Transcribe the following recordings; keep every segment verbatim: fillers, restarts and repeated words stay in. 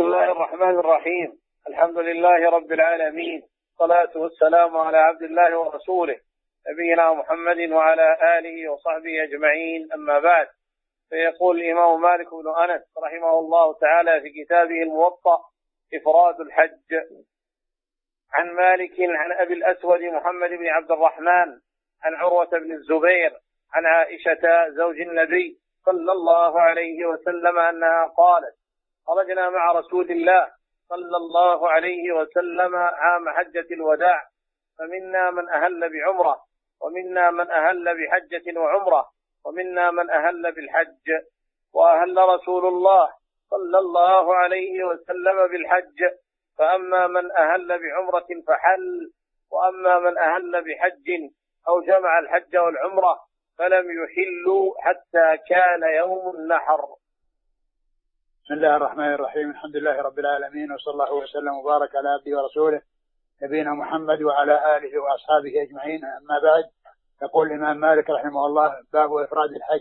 الله الرحمن الرحيم. الحمد لله رب العالمين، الصلاة والسلام على عبد الله ورسوله نبينا محمد وعلى آله وصحبه أجمعين، أما بعد. فيقول الإمام مالك بن أنس رحمه الله تعالى في كتابه الموطأ إفراد الحج: عن مالك عن أبي الأسود محمد بن عبد الرحمن عن عروة بن الزبير عن عائشة زوج النبي صلى الله عليه وسلم أنها قالت: خرجنا مع رسول الله صلى الله عليه وسلم عام حجة الوداع، فمنا من أهل بعمرة، ومنا من أهل بحجة وعمرة، ومنا من أهل بالحج. وأهل رسول الله صلى الله عليه وسلم بالحج، فأما من أهل بعمرة فحل، وأما من أهل بحج أو جمع الحج والعمرة فلم يحلوا حتى كان يوم النحر. بسم الله الرحمن الرحيم. الحمد لله رب العالمين، وصلى الله وسلم وبارك على عبده ورسوله نبينا محمد وعلى آله وأصحابه أجمعين، أما بعد. يقول الإمام مالك رحمه الله: باب إفراد الحج.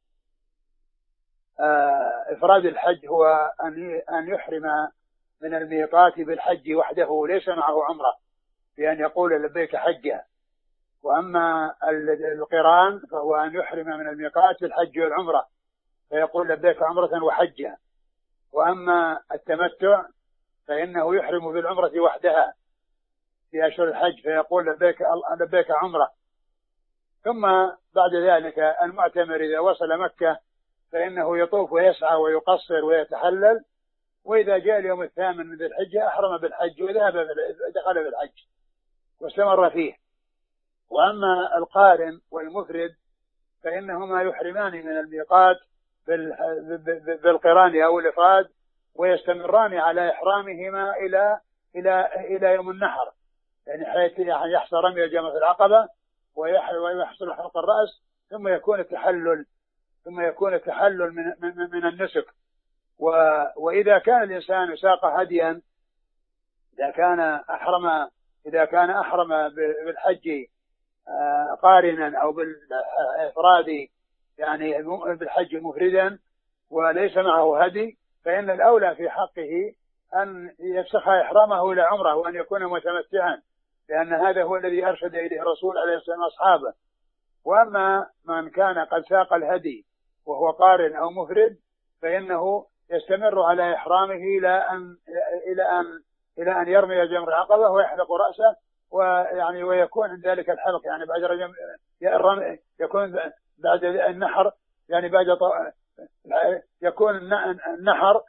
آه إفراد الحج هو أن يحرم من الميقات بالحج وحده ليس معه عمرة، بأن يقول لبيك حجة. وأما القران فهو أن يحرم من الميقات بالحج والعمرة فيقول لبيك عمرة وحجة. وأما التمتع فإنه يحرم بالعمرة وحدها في أشهر الحج فيقول لبيك لبيك عمرة. ثم بعد ذلك المعتمر إذا وصل مكة فإنه يطوف ويسعى ويقصر ويتحلل، وإذا جاء اليوم الثامن من ذي الحجة أحرم بالحج وذهب دخل بالحج واستمر فيه. وأما القارن والمفرد فإنهما يحرمان من الميقات بالقران أو الإفراد، ويستمران على إحرامهما إلى إلى إلى يوم النحر، يعني حيث يحصل رمي جمرة العقبة ويحصل حلق الرأس، ثم يكون التحلل ثم يكون التحلل من من, من النسك. وإذا كان الإنسان ساق هديا، إذا كان أحرم إذا كان أحرم بالحج قارنا أو بالإفراد يعني بالحج مفردا وليس معه هدي، فإن الأولى في حقه أن يفسخ إحرامه إلى عمره وأن يكون متمتعا، لأن هذا هو الذي أرشد إليه الرسول عليه الصلاة والسلام أصحابه. وأما من كان قد ساق الهدي وهو قارن أو مفرد فإنه يستمر على إحرامه إلى أن إلى أن إلى أن يرمي جمر العقبة ويحلق رأسه، ويعني ويكون عند ذلك الحلق يعني بعد رجم يكون بعد النحر، يعني بعد يكون النحر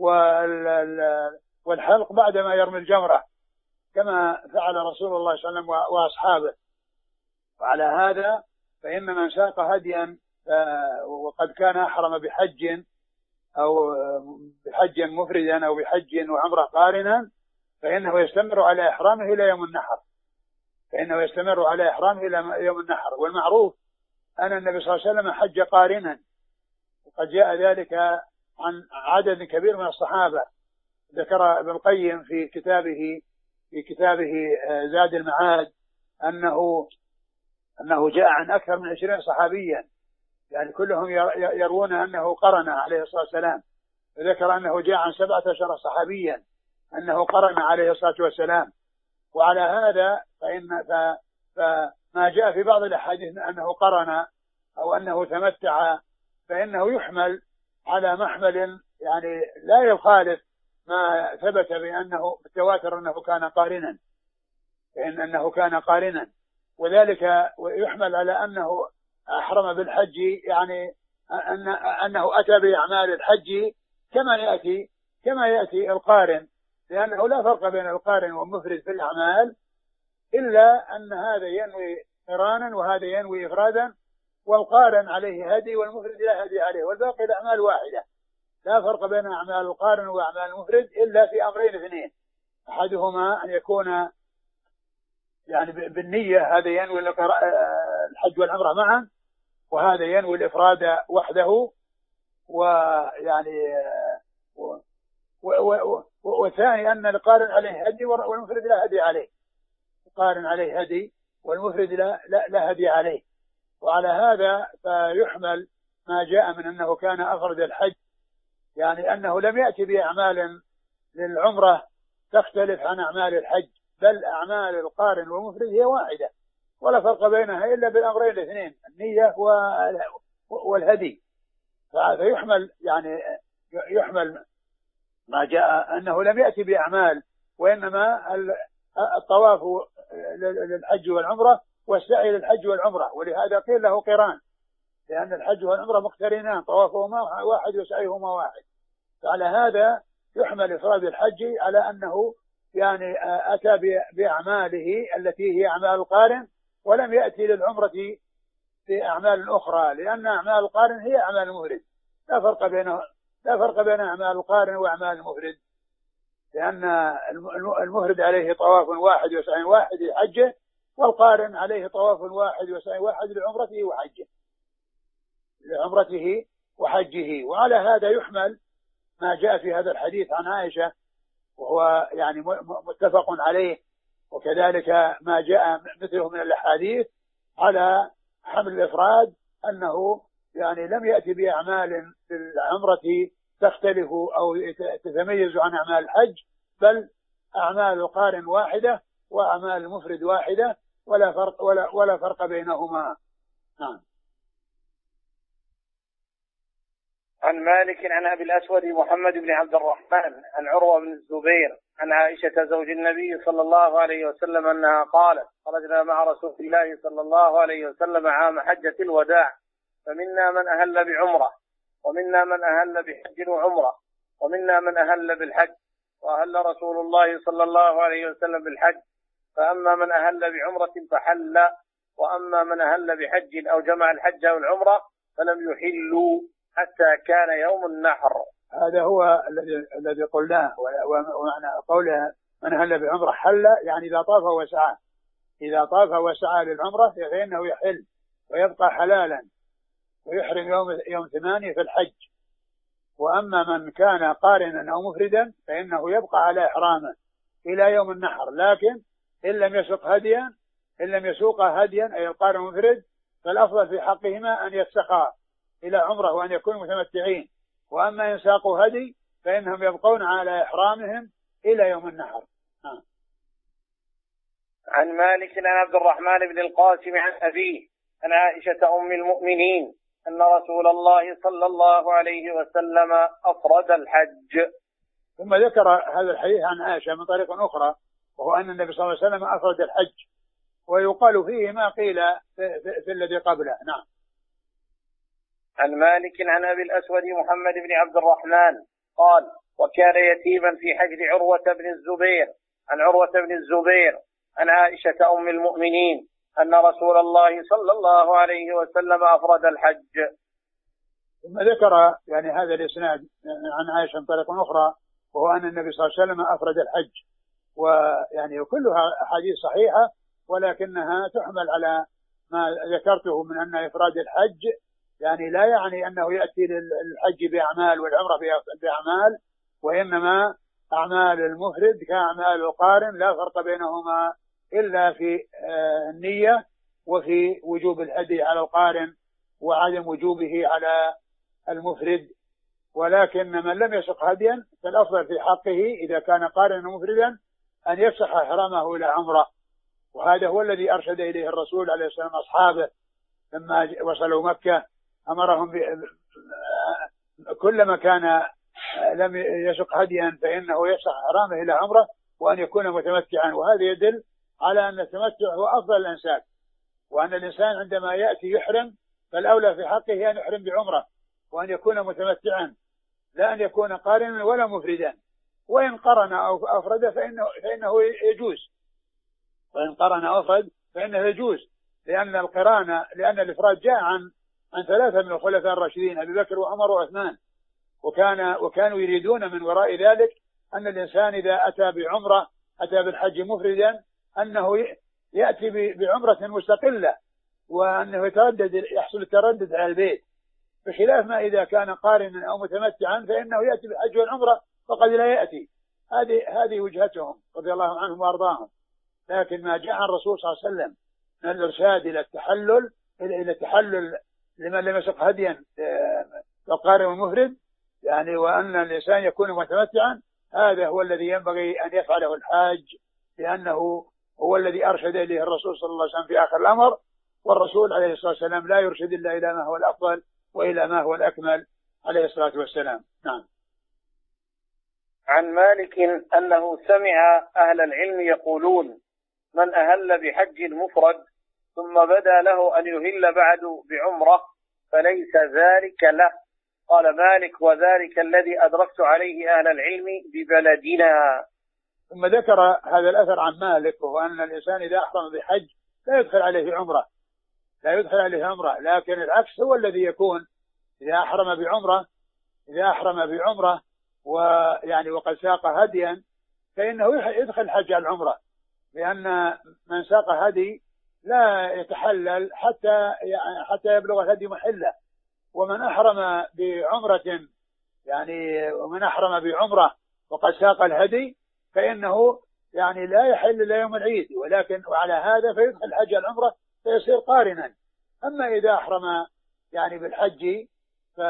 والحلق بعدما يرمي الجمرة، كما فعل رسول الله صلى الله عليه وسلم وأصحابه. وعلى هذا فإن من ساق هديا وقد كان أحرم بحج أو بحج مفردا أو بحج وعمرة قارنا فإنه يستمر على إحرامه إلى يوم النحر فإنه يستمر على إحرامه إلى يوم النحر. والمعروف أن النبي صلى الله عليه وسلم حج قارنا، وقد جاء ذلك عن عدد كبير من الصحابة. ذكر ابن القيم في كتابه في كتابه زاد المعاد أنه أنه جاء عن أكثر من عشرين صحابيا، يعني كلهم يروون أنه قرن عليه الصلاة والسلام. ذكر أنه جاء عن سبعة عشر صحابيا أنه قرن عليه الصلاة والسلام. وعلى هذا فإن فما جاء في بعض الأحاديث أنه قرن أو أنه تمتع فإنه يحمل على محمل يعني لا يخالف ما ثبت بأنه بالتواتر أنه كان قارنا، فإن أنه كان قارنا، وذلك يحمل على أنه أحرم بالحج، يعني أن أنه أتى بأعمال الحج كما يأتي كما يأتي القارن، لأنه لا فرق بين القارن والمفرد في الأعمال، إلا أن هذا ينوي قرانا وهذا ينوي إفرادا، والقارن عليه هدي والمفرد لا هدي عليه، والباقي الأعمال واحدة. لا فرق بين أعمال القارن وأعمال المفرد إلا في أمرين اثنين: أحدهما أن يكون يعني بالنية، هذا ينوي الحج والعمرة معا، وهذا ينوي الإفراد وحده. ويعني والثاني أن القارن عليه هدي والمفرد لا هدي عليه، القارن عليه هدي والمفرد لا, لا, لا هدي عليه. وعلى هذا فيحمل ما جاء من أنه كان أفرد الحج، يعني أنه لم يأتي بأعمال للعمرة تختلف عن أعمال الحج، بل أعمال القارن والمفرد هي واحدة ولا فرق بينها إلا بالأمرين الاثنين، النية والهدي. فيحمل يعني يحمل ما جاء أنه لم يأتي بأعمال، وإنما الطواف للحج والعمرة والسعي للحج والعمرة، ولهذا قيل له قران، لأن الحج والعمرة مقترنان، طوافهما واحد وسعيهما واحد. فعلى هذا يحمل إفراد الحج على أنه يعني أتى بأعماله التي هي أعمال القارن، ولم يأتي للعمرة بأعمال أخرى، لأن أعمال القارن هي أعمال المفرد، لا فرق بينه لا فرق بين أعمال القارن وأعمال المفرد، لأن المفرد عليه طواف واحد وسعي واحد لحجه، والقارن عليه طواف واحد وسعي واحد لعمرته وحجه لعمرته وحجه. وعلى هذا يحمل ما جاء في هذا الحديث عن عائشة، وهو يعني متفق عليه، وكذلك ما جاء مثله من الأحاديث على حمل الإفراد، أنه يعني لم يأتي بأعمال العمرة تختلف أو تتميز عن أعمال الحج، بل أعمال القارن واحدة وأعمال المفرد واحدة، ولا فرق ولا ولا فرق بينهما. نعم. عن مالك عن أبي الأسود محمد بن عبد الرحمن عن عروة بن الزبير عن عائشة زوج النبي صلى الله عليه وسلم أنها قالت: خرجنا مع رسول الله صلى الله عليه وسلم عام حجة الوداع، فمنا من أهل بعمرة، ومنا من أهل بحج وعمرة، ومنا من أهل بالحج، وأهل رسول الله صلى الله عليه وسلم بالحج، فأما من أهل بعمرة فحل، وأما من أهل بحج أو جمع الحج والعمرة فلم يحلوا حتى كان يوم النحر. هذا هو الذي الذي قلناه، ومعنى قوله من أهل بعمرة حل، يعني إذا طاف وسعى إذا طاف وسعى للعمرة فإنه يحل ويبقى حلالا ويحرم يوم يوم ثمانية في الحج. وأما من كان قارنا أو مفردا فإنه يبقى على إحرامه إلى يوم النحر، لكن إن لم يسوق هديا إن لم يسوق هديا أي القارن المفرد، فالأفضل في حقهما أن يفسخا إلى عمره وأن يكونوا متمتعين. وأما إن ساقوا هدي فإنهم يبقون على إحرامهم إلى يوم النحر. آه. عن مالك عن عبد الرحمن بن القاسم عن أبيه عن عائشة أم المؤمنين أن رسول الله صلى الله عليه وسلم أفرد الحج. ثم ذكر هذا الحديث عن عائشة من طريق أخرى، وهو أن النبي صلى الله عليه وسلم أفرد الحج، ويقال فيه ما قيل في, في, في الذي قبله. نعم. عن مالك عن أبي الأسود محمد بن عبد الرحمن قال: وكان يتيما في حجر عروة بن الزبير عن عروة بن الزبير عن عائشة أم المؤمنين أن رسول الله صلى الله عليه وسلم أفرد الحج. ثم ذكر يعني هذا الإسناد عن عائشة من طريق أخرى، وهو أن النبي صلى الله عليه وسلم أفرد الحج، ويعني كلها أحاديث صحيحة، ولكنها تحمل على ما ذكرته من أن إفراد الحج يعني لا يعني أنه يأتي للحج بأعمال والعمرة بأعمال، وإنما أعمال المفرد كأعمال القارن لا فرق بينهما إلا في النية وفي وجوب الهدي على القارن وعدم وجوبه على المفرد. ولكن من لم يسق هديا فالأفضل في حقه إذا كان قارنا مفردا أن يفسح إحرامه إلى عمرة، وهذا هو الذي أرشد إليه الرسول عليه السلام أصحابه لما وصلوا مكة، أمرهم كلما كان لم يسق هديا فإنه يفسح إحرامه إلى عمرة وأن يكون متمتعا. وهذا يدل على أن التمتع هو أفضل الأنساك، وأن الإنسان عندما يأتي يحرم فالأولى في حقه أن يحرم بعمرة وأن يكون متمتعا، لا أن يكون قارنا ولا مفردا. وإن قرن أو أفرد فإنه, فإنه يجوز وإن قرن أو أفرد فإنه يجوز، لأن القران لأن الإفراد جاء عن عن ثلاثة من الخلفاء الراشدين أبي بكر وعمر وعثمان، وكان وكانوا يريدون من وراء ذلك أن الإنسان إذا أتى بعمرة أتى بالحج مفردا أنه يأتي بعمرة مستقلة، وأنه يتردد يحصل التردد على البيت، بخلاف ما إذا كان قارنا أو متمتعا فإنه يأتي بالحج والعمرة فقد لا يأتي. هذه هذه وجهتهم رضي الله عنهم وأرضاهم. لكن ما جاء عن الرسول صلى الله عليه وسلم من الإرشاد إلى التحلل إلى التحلل لمن لم يسق هديا القارن والمفرد، يعني وأن الإنسان يكون متمتعا، هذا هو الذي ينبغي أن يفعله الحاج، لأنه هو الذي أرشد إليه الرسول صلى الله عليه وسلم في آخر الأمر، والرسول عليه الصلاة والسلام لا يرشد إلا إلى ما هو الأفضل وإلى ما هو الأكمل عليه الصلاة والسلام. نعم. عن مالك أنه سمع أهل العلم يقولون: من أهل بحج مفرد ثم بدا له أن يهل بعد بعمرة فليس ذلك له. قال مالك: وذلك الذي أدركت عليه أهل العلم ببلدنا. ثم ذكر هذا الأثر عن مالك، وهو أن الإنسان إذا أحرم بحج لا يدخل عليه عمرة لا يدخل عليه عمرة لكن العكس هو الذي يكون: إذا أحرم بعمرة إذا أحرم بعمرة ويعني وقد ساق هديا فإنه يدخل الحج على العمرة، لأن من ساق هدي لا يتحلل حتى حتى يبلغ الهدي محله. ومن أحرم بعمرة يعني ومن أحرم بعمرة وقد ساق الهدي فإنه يعني لا يحل إلا يوم العيد، ولكن وعلى هذا فيدخل الحج على العمرة فيصير قارنا. أما إذا أحرم يعني بالحج ف...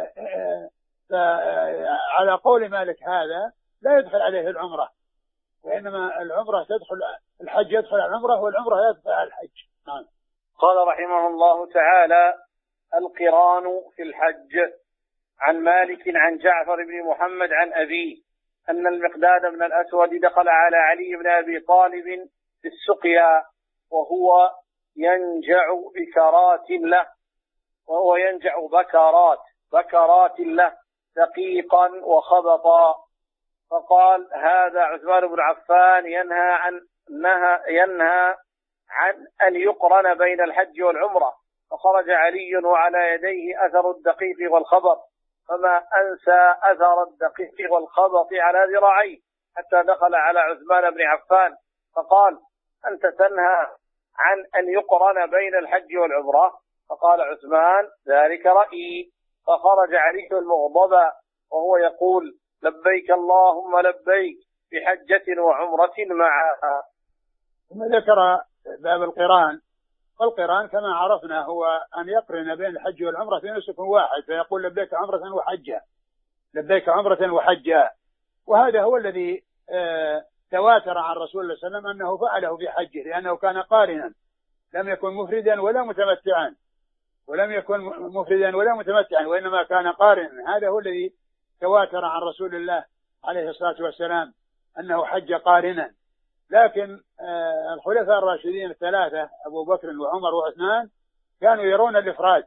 فعلى قول مالك هذا لا يدخل عليه العمرة، وإنما العمرة تدخل الحج يدخل على العمرة والعمرة يدخل على الحج. نعم. قال رحمه الله تعالى: القران في الحج. عن مالك عن جعفر بن محمد عن أبيه أن المقداد بن الأسود دخل على علي بن أبي طالب في السقيا وهو ينجع بكرات له وهو ينجع بكرات بكرات له دقيقا وخبطا، فقال: هذا عثمان بن عفان ينهى عن نهى ينهى عن أن يقرن بين الحج والعمرة. فخرج علي وعلى يديه أثر الدقيق والخبط، فما أنسى أثر الدقيق والخبط على ذراعيه حتى دخل على عثمان بن عفان فقال: أنت تنهى عن أن يقرن بين الحج والعمرة؟ فقال عثمان: ذلك رأيي. فخرج علي المغضب وهو يقول: لبيك اللهم لبيك بحجة وعمرة معها. ثم ذكر باب القران. والقران كما عرفنا هو أن يقرن بين الحج والعمرة في نسك واحد، فيقول: لبيك عمرة وحجة لبيك عمرة وحجة. وهذا هو الذي تواتر عن رسول الله صلى الله عليه وسلم أنه فعله في حجه، لأنه كان قارنا لم يكن مفردا ولا متمتعا ولم يكن مفردا ولا متمتعا وإنما كان قارنا. هذا هو الذي تواتر عن رسول الله عليه الصلاة والسلام أنه حج قارنا. لكن الخلفاء الراشدين الثلاثة أبو بكر وعمر وعثمان كانوا يرون الإفراد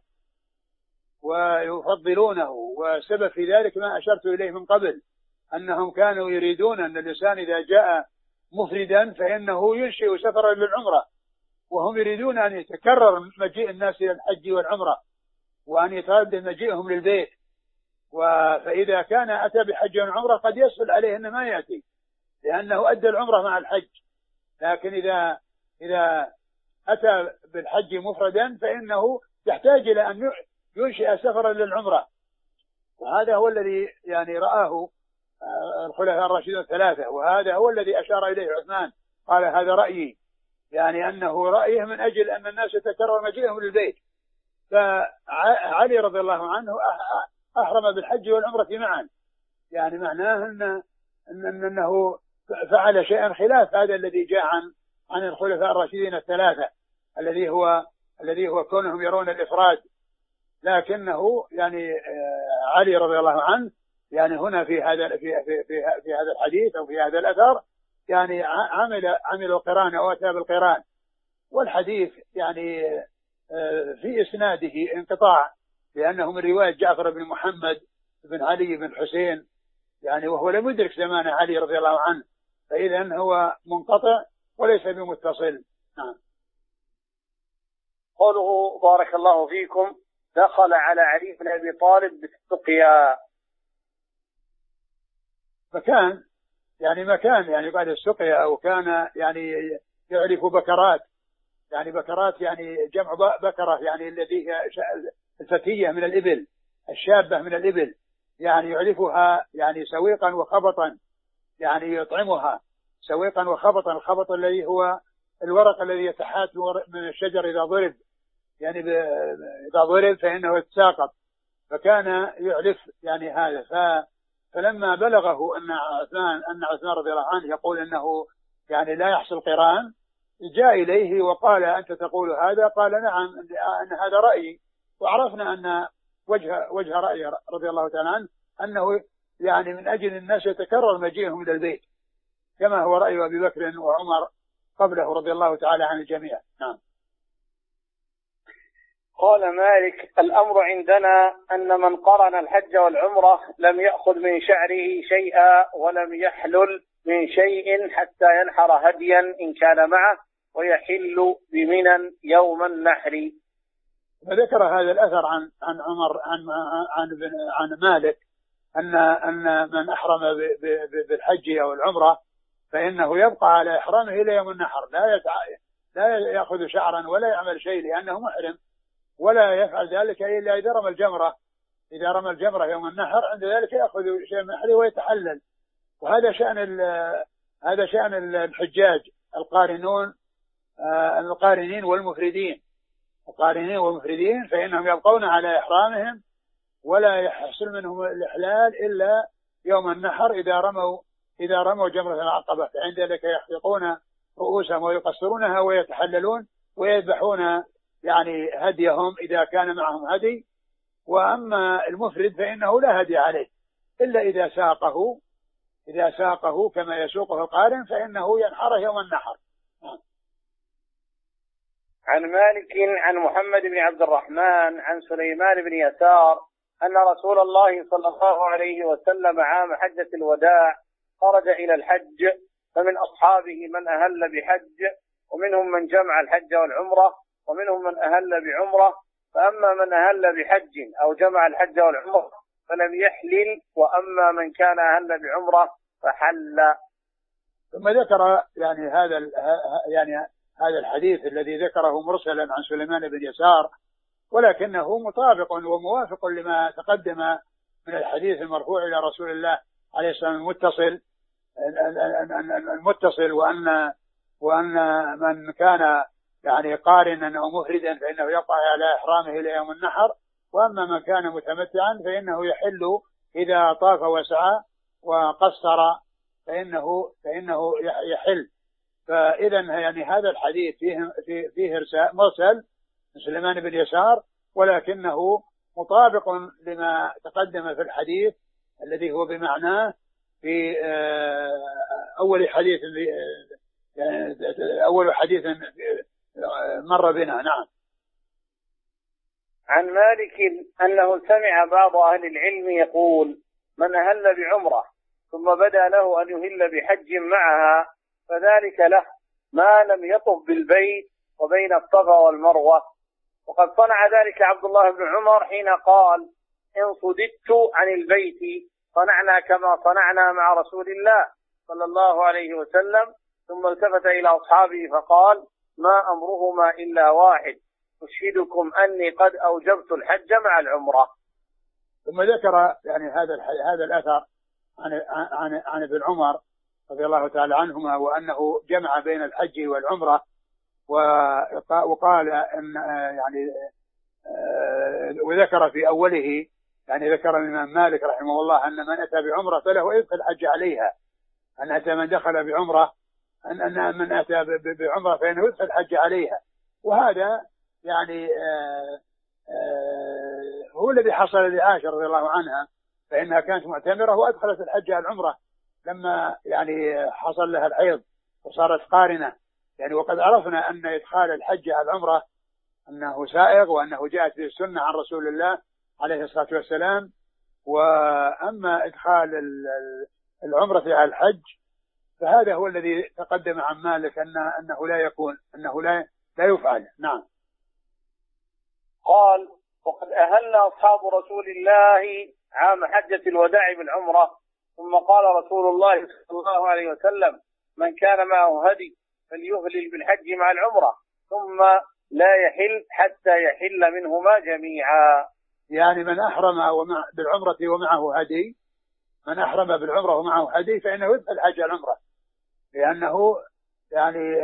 ويفضلونه، والسبب في ذلك ما أشرت إليه من قبل، أنهم كانوا يريدون أن الإنسان إذا جاء مفردا فإنه ينشئ سفرا للعمرة، وهم يريدون أن يتكرر مجيء الناس إلى الحج والعمرة وأن يتردد مجيئهم للبيت. فإذا كان أتى بحج وعمرة قد يسهل عليه أن ما يأتي لأنه أدى العمرة مع الحج، لكن إذا إذا أتى بالحج مفردا فإنه يحتاج إلى أن ينشئ سفرا للعمرة. وهذا هو الذي يعني رآه الخلفاء الراشدون الثلاثة، وهذا هو الذي أشار إليه عثمان، قال: هذا رأيي، يعني أنه رأيه من أجل أن الناس يتكرر مجيئهم للبيت. فعلي رضي الله عنه أحرم بالحج والعمرة معا، يعني معناه أن أنه فعل شيئا خلاف هذا الذي جاء عن عن الخلفاء الراشدين الثلاثة، الذي هو الذي هو كونهم يرون الإفراد. لكنه يعني علي رضي الله عنه يعني هنا في هذا في في في, في هذا الحديث أو في هذا الأثر يعني عمل عمل القران أو أتى بالقران. والحديث يعني في إسناده انقطاع، لأنه من رواية جعفر بن محمد بن علي بن حسين، يعني وهو لم يدرك زمان علي رضي الله عنه، فإذا هو منقطع وليس بمتصل. نعم. قوله بارك الله فيكم: دخل على علي بن أبي طالب بالسقيا. مكان يعني مكان يعني بعد السقيا، أو كان يعني يعرف بكرات، يعني بكرات يعني جمع بكرة، يعني الذي هي الفتية من الإبل، الشابة من الإبل، يعني يعرفها يعني سويقا وخبطا، يعني يطعمها سويقا وخبطا. الخبط الذي هو الورق الذي يتحات من الشجر إذا ضرب، يعني إذا ضرب فإنه يتساقط، فكان يعرف يعني هذا. فلما بلغه أن عثمان أن عثمان رضي الله عنه يقول أنه يعني لا يحصل قران، جاء إليه وقال أنت تقول هذا؟ قال نعم أن هذا رأيي. وعرفنا أن وجه وجه رأي رضي الله تعالى عنه أنه يعني من أجل الناس يتكرر مجيئهم إلى البيت، كما هو رأي أبي بكر وعمر قبله رضي الله تعالى عن الجميع. نعم. قال مالك: الأمر عندنا أن من قرن الحج والعمرة لم يأخذ من شعره شيئا ولم يحلل من شيء حتى ينحر هديا إن كان معه، ويحل بمنى يوم النحر. وذكر هذا الأثر عن عن عمر عن عن عن مالك أن أن من أحرم بالحج أو العمرة فإنه يبقى على إحرامه إلى يوم النحر، لا يتع... لا يأخذ شعرا ولا يعمل شيء لأنه محرم، ولا يفعل ذلك إلا إذا رمى الجمرة. إذا رمى الجمرة يوم النحر عند ذلك يأخذ شيء من حله ويتحلل. وهذا شأن هذا شأن الحجاج القارنون آه القارنين والمفردين القارنين والمفردين فإنهم يبقون على إحرامهم ولا يحصل منهم الإحلال إلا يوم النحر إذا رموا إذا رموا جمرة العقبة، فعند ذلك يحلقون رؤوسهم ويقصرونها ويتحللون ويذبحون يعني هديهم إذا كان معهم هدي. وأما المفرد فإنه لا هدي عليه إلا إذا ساقه إذا ساقه كما يسوقه القارن فإنه ينحره يوم النحر. عن مالك عن محمد بن عبد الرحمن عن سليمان بن يسار أن رسول الله صلى الله عليه وسلم عام حجة الوداع خرج إلى الحج، فمن أصحابه من أهل بحج، ومنهم من جمع الحج والعمرة، ومنهم من أهل بعمرة. فأما من أهل بحج أو جمع الحج والعمرة فلم يحلل، وأما من كان أهل بعمرة فحل. ثم ذكر يعني هذا يعني هذا الحديث الذي ذكره مرسلا عن سليمان بن يسار، ولكنه مطابق وموافق لما تقدم من الحديث المرفوع إلى رسول الله عليه السلام المتصل المتصل وأن وأن من كان يعني قارنا أو مفردا فإنه يقع على إحرامه إلى يوم النحر، وأما من كان متمتعا فإنه يحل إذا طاف وسعى وقصر فإنه فإنه يحل. فإذا يعني هذا الحديث فيه فيه, فيه مرسل سليمان بن يسار، ولكنه مطابق لما تقدم في الحديث الذي هو بمعناه في أول حديث أول حديث مر بنا. نعم. عن مالك أنه سمع بعض أهل العلم يقول: من أهل بعمرة ثم بدا له أن يهل بحج معها فذلك له ما لم يطف بالبيت وبين الصفا والمروة. وقد صنع ذلك عبد الله بن عمر حين قال: إن صددت عن البيت صنعنا كما صنعنا مع رسول الله صلى الله عليه وسلم. ثم التفت إلى أصحابه فقال: ما أمرهما إلا واحد، أشهدكم أني قد أوجبت الحج مع العمرة. ثم ذكر يعني هذا هذا الأثر عن عن عن ابن عمر رضي الله تعالى عنهما، وأنه جمع بين الحج والعمرة، وقال أن يعني وذكر في أوله يعني ذكر الإمام مالك رحمه الله أن من أتى بعمرة فله يدخل الحج عليها، أن أتى من دخل بعمرة أن أن من أتى بعمرة فإنه يدخل الحج عليها. وهذا يعني آآ آآ هو الذي حصل لعائشة رضي الله عنها، فإنها كانت معتمرة وأدخلت الحج على العمرة لما يعني حصل لها الحيض وصارت قارنة يعني. وقد عرفنا أن إدخال الحج على العمرة أنه سائغ، وأنه جاءت به السنة عن رسول الله عليه الصلاة والسلام. وأما إدخال العمرة على الحج فهذا هو الذي تقدم عن مالك أن أنه لا يكون أنه لا لا يفعل. نعم. قال: وقد أهل أصحاب رسول الله عام حجة الوداع بالعمرة، ثم قال رسول الله صلى الله عليه وسلم: من كان معه هدي فليهلل بالحج مع العمرة، ثم لا يحل حتى يحل منهما جميعا. يعني من أحرم ومع بالعمرة ومعه هدي، من أحرم بالعمرة ومعه هدي فإنه يدخل حج العمرة، لأنه يعني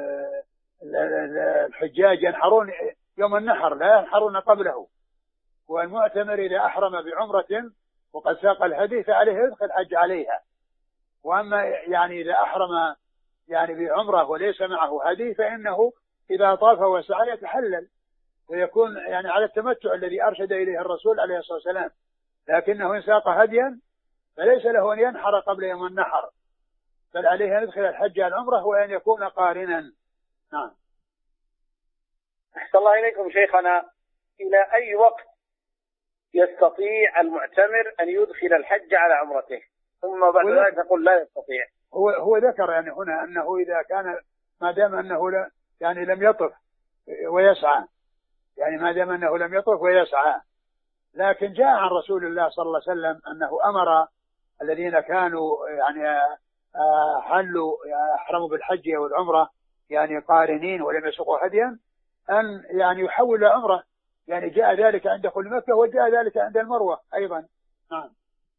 الحجاج ينحرون يوم النحر لا ينحرون قبله. والمعتمر إذا أحرم بعمرة وقد ساق الهدي فعليه يدخل الحج عليها. وأما يعني إذا أحرم يعني بعمرة وليس معه هدي فإنه إذا طاف وسعى يتحلل ويكون يعني على التمتع الذي أرشد إليه الرسول عليه الصلاة والسلام. لكنه إن ساق هديا فليس له أن ينحر قبل يوم النحر، بل عليه أن يدخل الحج على العمرة وأن يكون قارنا. نعم. أحسن الله إليكم شيخنا، إلى أي وقت يستطيع المعتمر أن يدخل الحج على عمرته ثم بعد ذلك نقول لا يستطيع؟ هو هو ذكر يعني هنا أنه إذا كان ما دام أنه لا يعني لم يطف ويسعى، يعني ما دام أنه لم يطف ويسعى. لكن جاء عن رسول الله صلى الله عليه وسلم أنه أمر الذين كانوا يعني حلوا أحرموا بالحج والعمرة يعني قارنين ولم يسوقوا هديا أن يعني يحولوا عمرة، يعني جاء ذلك عند دخول مكة وجاء ذلك عند المروة أيضا. نعم.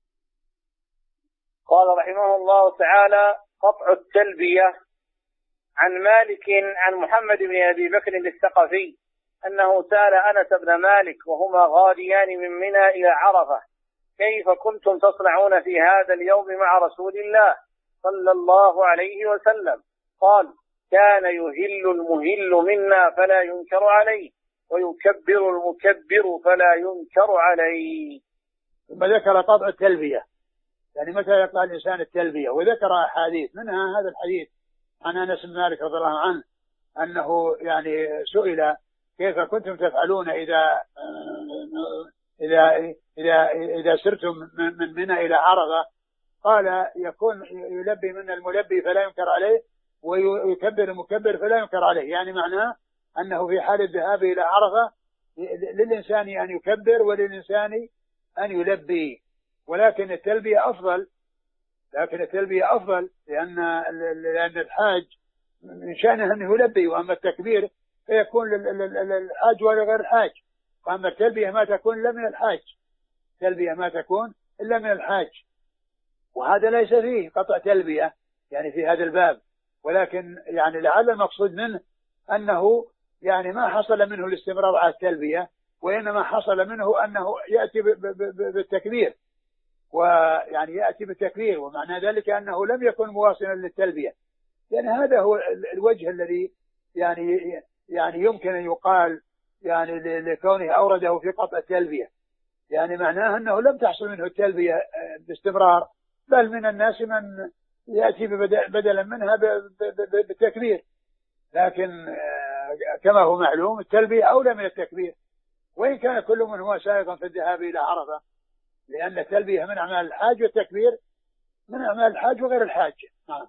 قال رحمه الله تعالى: قطع التلبية. عن مالك عن محمد بن أبي بكر الثقفي أنه سأل أنس بن مالك وهما غاديان من منى إلى عرفة: كيف كنتم تصنعون في هذا اليوم مع رسول الله صلى الله عليه وسلم؟ قال: كان يهل المهل منا فلا ينكر عليه، ويكبر المكبر فلا ينكر عليه. ثم ذكر قطع التلبية، يعني متى يقطع الإنسان التلبية، وذكر أحاديث منها هذا الحديث عن أنس بن مالك رضي الله عنه أنه يعني سئل: كيف كنتم تفعلون إذا إذا إذا إذا سرتم من منى إلى عرفة؟ قال: يكون يلبي من الملبي فلا ينكر عليه، ويكبر المكبر فلا ينكر عليه. يعني معناه أنه في حال الذهاب إلى عرفة للإنسان أن يكبر وللإنسان أن يلبي، ولكن التلبية أفضل، لكن التلبية أفضل لأن لأن الحاج من شأنه أنه يلبي، وأما التكبير فيكون للحاج ولا غير الحاج، وأما التلبية ما تكون إلا من الحاج، التلبية ما تكون إلا من الحاج. وهذا ليس فيه قطع تلبية يعني في هذا الباب، ولكن يعني لعل المقصود منه أنه يعني ما حصل منه الاستمرار على التلبية، وإنما حصل منه أنه يأتي بالتكبير، ويعني يأتي بالتكبير، ومعنى ذلك أنه لم يكن مواصلا للتلبية. يعني هذا هو الوجه الذي يعني يعني يمكن أن يقال يعني لكونه أورده في قطع التلبية، يعني معناه أنه لم تحصل منه التلبية باستمرار، بل من الناس من يأتي بدلا منها بالتكبير. لكن كما هو معلوم التلبية أولى من التكبير، وإن كان كل من هو سائغا في الذهاب إلى عرفة، لأن التلبية من أعمال الحاج والتكبير من أعمال الحاج وغير الحاج. نعم.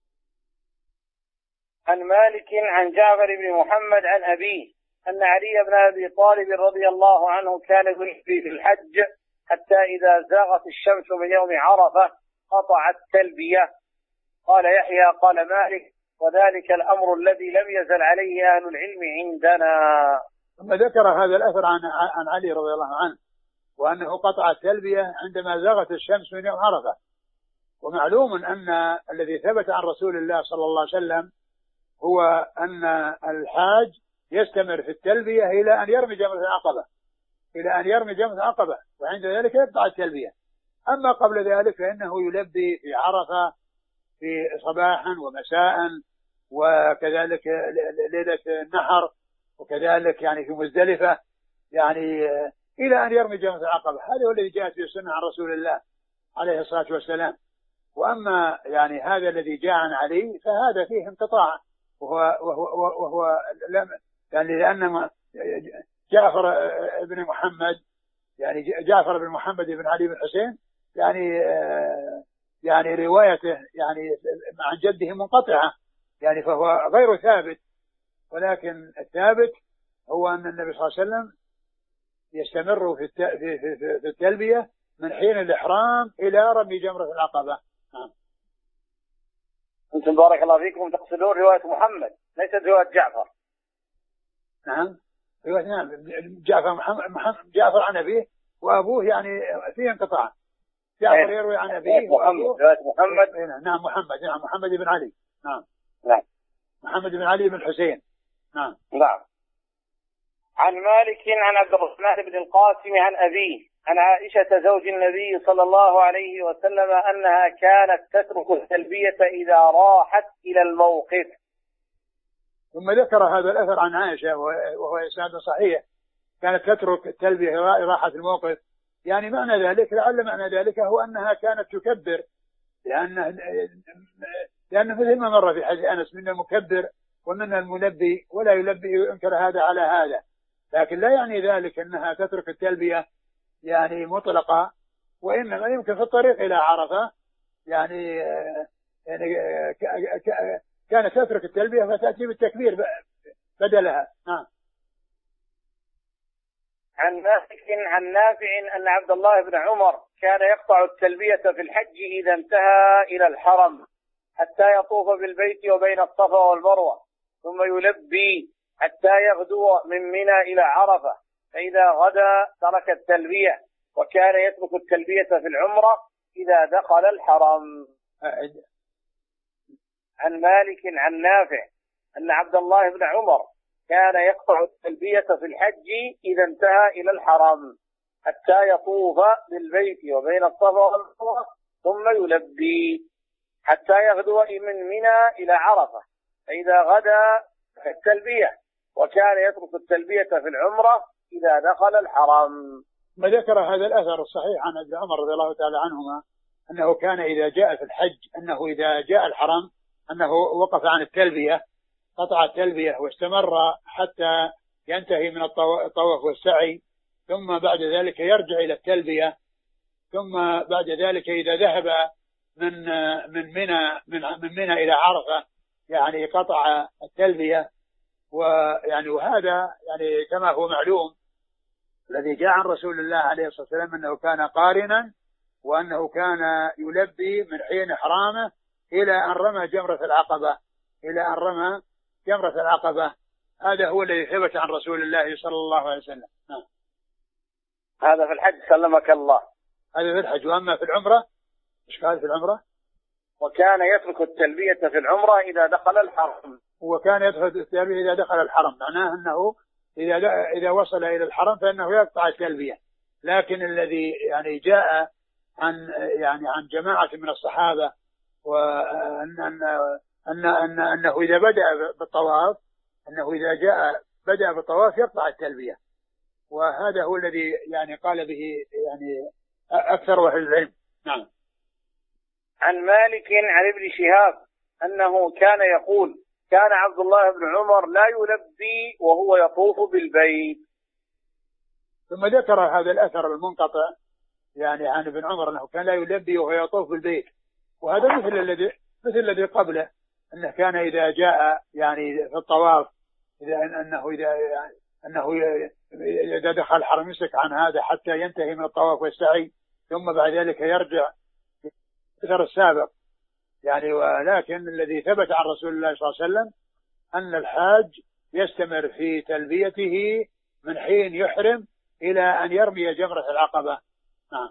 عن مالك عن جعفر بن محمد عن أبيه أن علي بن أبي طالب رضي الله عنه كان يلبي في الحج حتى إذا زاغت الشمس من يوم عرفة قطع التلبية. قال يحيى قال مالك: وذلك الأمر الذي لم يزل عليه أهل العلم عندنا. ثم ذكر هذا الأثر عن عن علي رضي الله عنه، وأنه قطع التلبية عندما زاغت الشمس من يوم عرفة. ومعلوم أن الذي ثبت عن رسول الله صلى الله عليه وسلم هو أن الحاج يستمر في التلبية إلى أن يرمي جمرة العقبة، إلى أن يرمي جمرة العقبة، وعند ذلك يقطع التلبية. أما قبل ذلك فإنه يلبي في عرفة في صباحا ومساء، وكذلك ليلة النحر، وكذلك يعني في مزدلفة، يعني إلى أن يرمي جمرة العقبة. هذا هو الذي جاءت في السنة عن رسول الله عليه الصلاة والسلام. وأما يعني هذا الذي جاء عن علي فهذا فيه انقطاع، وهو, وهو, وهو لم يعني لأن جعفر بن محمد يعني جعفر بن محمد بن علي بن حسين يعني يعني روايته يعني عن جده منقطعة، يعني فهو غير ثابت. ولكن الثابت هو أن النبي صلى الله عليه وسلم يستمر في في في, في التلبية من حين الإحرام إلى رمي جمرة العقبة. نعم. أنتم بارك الله فيكم تقصدون رواية محمد ليست رواية جعفر. نعم رواية نعم جعفر محمد, محمد جعفر عن أبيه، وأبوه يعني فيه انقطاع. جعفر يروي عن أبيه وأبوه رواية محمد. نعم محمد نعم محمد بن علي. نعم نعم محمد بن علي بن حسين. نعم نعم. عن مالك عن عبد الرحمن بن القاسم عن أبيه عن عائشة زوج النبي صلى الله عليه وسلم أنها كانت تترك التلبية إذا راحت إلى الموقف. ثم ذكر هذا الأثر عن عائشة وهو إسناد صحيح، كانت تترك التلبية إذا راحت الموقف، يعني معنى ذلك لعل معنى ذلك هو أنها كانت تكبر، لأن لأنه مثل ما مر في حديث أنس منا المكبر ومنا الملبي ولا يلبي ينكر هذا على هذا، لكن لا يعني ذلك أنها تترك التلبية يعني مطلقة، وإنما يمكن في الطريق إلى عرفة يعني يعني كانت تترك التلبية فتأتي بالتكبير بدلها. نعم. عن مالك عن نافع أن عبد الله بن عمر كان يقطع التلبية في الحج إذا انتهى إلى الحرم حتى يطوف بالبيت وبين الصفا والمروة، ثم يلبي حتى يغدو من منى إلى عرفة، فإذا غدا ترك التلبية، وكان يترك التلبية في العمرة إذا دخل الحرم. عن مالك عن نافع أن عبد الله بن عمر كان يقطع التلبية في الحج إذا انتهى إلى الحرم حتى يطوف بالبيت وبين الصفا والمروة، ثم يلبي حتى يغدو من منى إلى عرفة، فإذا غدا التلبية، وكان يترك التلبية في العمرة إذا دخل الحرم. ما ذكر هذا الأثر الصحيح عن ابن عمر رضي الله تعالى عنهما أنه كان إذا جاء في الحج أنه إذا جاء الحرم أنه وقف عن التلبية، قطع التلبية واستمر حتى ينتهي من الطواف والسعي، ثم بعد ذلك يرجع إلى التلبية، ثم بعد ذلك إذا ذهب من من منى من من منى إلى عرفة يعني قطع التلبية. ويعني وهذا يعني كما هو معلوم الذي جاء عن رسول الله عليه الصلاة والسلام أنه كان قارنا، وأنه كان يلبي من حين إحرامه إلى أن رمى جمرة العقبة إلى أن رمى جمرة العقبة. هذا هو الذي ثبت عن رسول الله صلى الله عليه وسلم. نعم. هذا في الحج سلمك الله. هذا في الحج. وأما في العمرة إيش قال في العمرة؟ وكان يترك التلبية في العمرة إذا دخل الحرم. وكان يدخل التلبية إذا دخل الحرم، معناه أنه إذا إذا وصل إلى الحرم فإنه يقطع التلبية. لكن الذي يعني جاء عن يعني عن جماعة من الصحابة وأن أن أن أن أنه إذا بدأ بالطواف أنه إذا جاء بدأ بالطواف يقطع التلبية، وهذا هو الذي يعني قال به يعني أكثر أهل العلم. نعم. عن مالك عن ابن شهاب أنه كان يقول كان عبد الله بن عمر لا يلبي وهو يطوف بالبيت. ثم ذكر هذا الأثر المنقطع يعني عن ابن عمر أنه كان لا يلبي وهو يطوف بالبيت، وهذا مثل الذي مثل الذي قبله أنه كان إذا جاء يعني في الطواف إذا أنه إذا يعني أنه إذا دخل الحرم يمسك عن هذا حتى ينتهي من الطواف والسعي، ثم بعد ذلك يرجع الأثر السابق يعني. ولكن الذي ثبت عن رسول الله صلى الله عليه وسلم أن الحاج يستمر في تلبيته من حين يحرم إلى أن يرمي جمرة العقبة. نعم.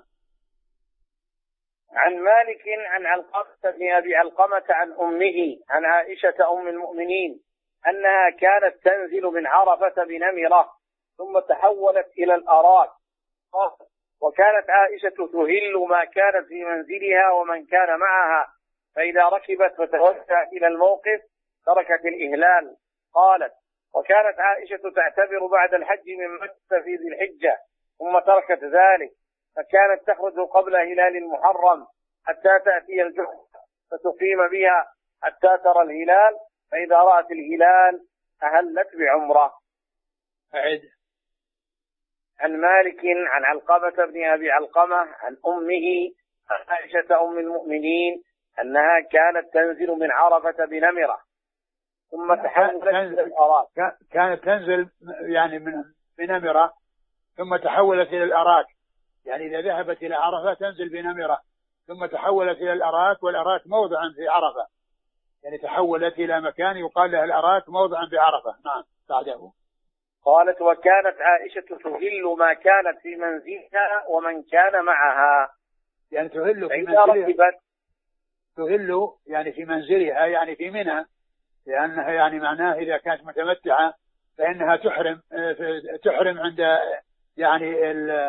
عن مالك عن علقمة بن أبي علقمة عن أمه عن عائشة أم المؤمنين أنها كانت تنزل من عرفة بنمرة ثم تحولت إلى الأراك، وكانت عائشة تهل ما كانت في منزلها ومن كان معها، فإذا ركبت فتوجهت إلى الموقف تركت الإهلال. قالت وكانت عائشة تعتبر بعد الحج من مكة في ذي الحجة ثم تركت ذلك، فكانت تخرج قبل هلال المحرم حتى تأتي الجحفة فتقيم بها حتى ترى الهلال، فإذا رأت الهلال أهلت بعمرة. أعد. عن مالك عن علقمة بن أبي علقمة عن أمه عائشة أم المؤمنين أنها كانت تنزل من عرفة بنمرة ثم تحولت إلى الأراك. كانت تنزل يعني من بنمرة ثم تحولت إلى الأراك، يعني إذا ذهبت إلى عرفة تنزل بنمرة ثم تحولت إلى الأراك، والأراك موضعا في عرفة، يعني تحولت إلى مكان يقال له الأراك موضعا بعرفة. نعم. بعده قالت وكانت عائشة تهل ما كانت في منزلها ومن كان معها، يعني تهل في منزلها تهل يعني في منزلها يعني في منى، لأنها يعني معناه إذا كانت متمتعة فإنها تحرم تحرم عند يعني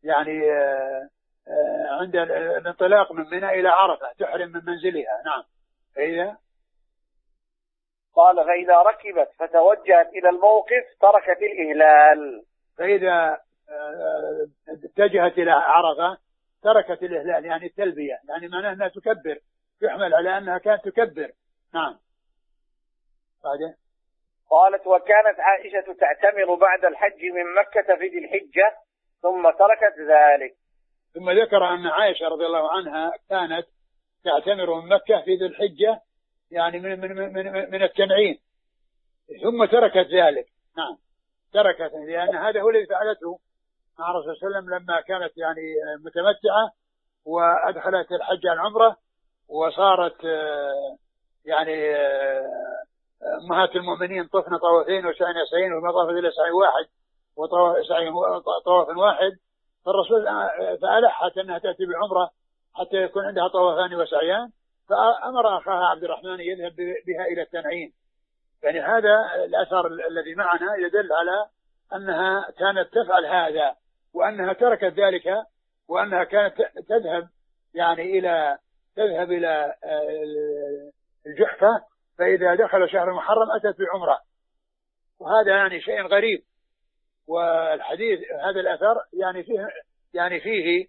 يعني عند الانطلاق من منى إلى عرفة تحرم من منزلها. نعم. فإذا قال فإذا ركبت فتوجهت إلى الموقف تركت الإهلال. فإذا اتجهت إلى عرفة تركت الإهلال يعني التلبية، يعني معناه أنها تكبر، يحمل على أنها كانت تكبر. نعم. بعدين قالت وكانت عائشة تعتمر بعد الحج من مكة في ذي الحجة ثم تركت ذلك. ثم ذكر أن عائشة رضي الله عنها كانت تعتمر من مكة في ذي الحجة يعني من من من من التنعيم ثم تركت ذلك. نعم تركت، لأن هذا هو الذي فعلته مع الرسول صلى الله عليه وسلم لما كانت يعني متمتعة وأدخلت الحج العمرة وصارت يعني أمهات المؤمنين طفن طوافين وسعين سعين وما طاف إلا سعي واحد وطواف واحد، فالرسول فألحت أنها تأتي بعمرة حتى يكون عندها طوافان وسعيان، فأمر أخاها عبد الرحمن يذهب بها إلى التنعيم. يعني هذا الأثر الذي معنا يدل على أنها كانت تفعل هذا وأنها تركت ذلك وأنها كانت تذهب يعني إلى تذهب إلى الجحفة، فإذا دخل شهر المحرم أتت بعمرة، وهذا يعني شيء غريب. والحديث هذا الأثر يعني فيه يعني فيه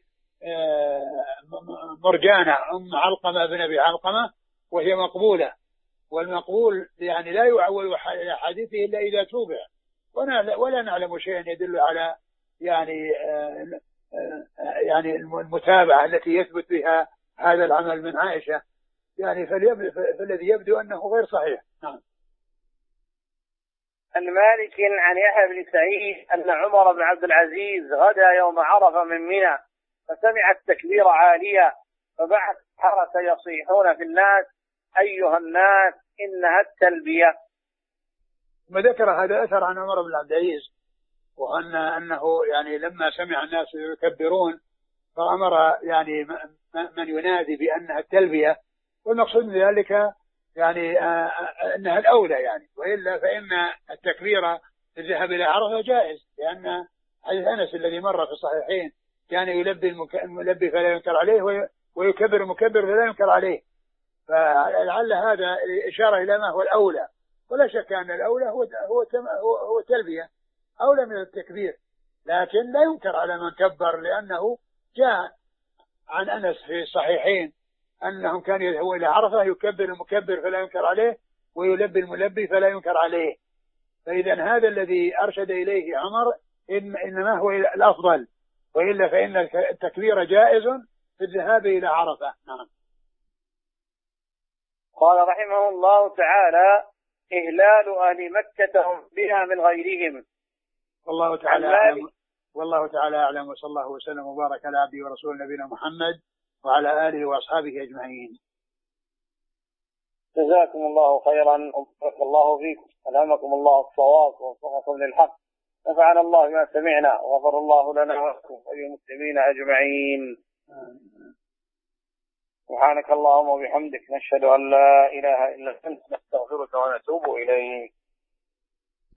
مرجانة أم علقمة بن أبي علقمة وهي مقبولة، والمقبول يعني لا يعول حديثه إلا إذا توبع، ولا نعلم شيئا يدل على يعني يعني المتابعة التي يثبت بها هذا العمل من عائشة، يعني فالذي يبدو أنه غير صحيح. نعم. عن مالك عن يحيى بن سعيد أن عمر بن عبد العزيز غدا يوم عرفة من منى فسمع التكبير عاليا فبعث حرس يصيحون في الناس أيها الناس إنها التلبية. ثم ذكر هذا أثر عن عمر بن عبد العزيز وأن أنه يعني لما سمع الناس يكبرون فأمر يعني من ينادي بأنها التلبية، والمقصود من ذلك يعني أنها الأولى يعني، وإلا فإن التكبير الذهاب إلى عرفة جائز، لأن حديث أنس الذي مر في الصحيحين كان يلبي الملبي فلا ينكر عليه ويكبر المكبر فلا ينكر عليه، فلعل هذا إشارة إلى ما هو الأولى، ولا شك أن الأولى هو هو هو, هو التلبية أولى من التكبير، لكن لا ينكر على من كبر، لأنه جاء عن أنس في الصحيحين أنهم كانوا يذهبون إلى عرفة يكبر المكبر فلا ينكر عليه ويلبي الملبي فلا ينكر عليه، فإذا هذا الذي أرشد إليه عمر إن إنما هو الأفضل، وإلا فإن التكبير جائز في الذهاب إلى عرفة. نعم. قال رحمه الله تعالى إهلال أهل مكة بها من غيرهم. والله تعالى أعلم، والله تعالى أعلم، وصلى الله وسلم وبارك على عبده ورسول نبينا محمد وعلى آله وأصحابه أجمعين. جزاكم الله خيرا وبارك الله فيكم، ألهمكم الله الصواب ووفقكم للحق، نفعنا الله ما سمعنا وغفر الله لنا ولكم وللمسلمين أجمعين. سبحانك اللهم وبحمدك نشهد أن لا إله إلا أنت نستغفرك ونتوب إليك.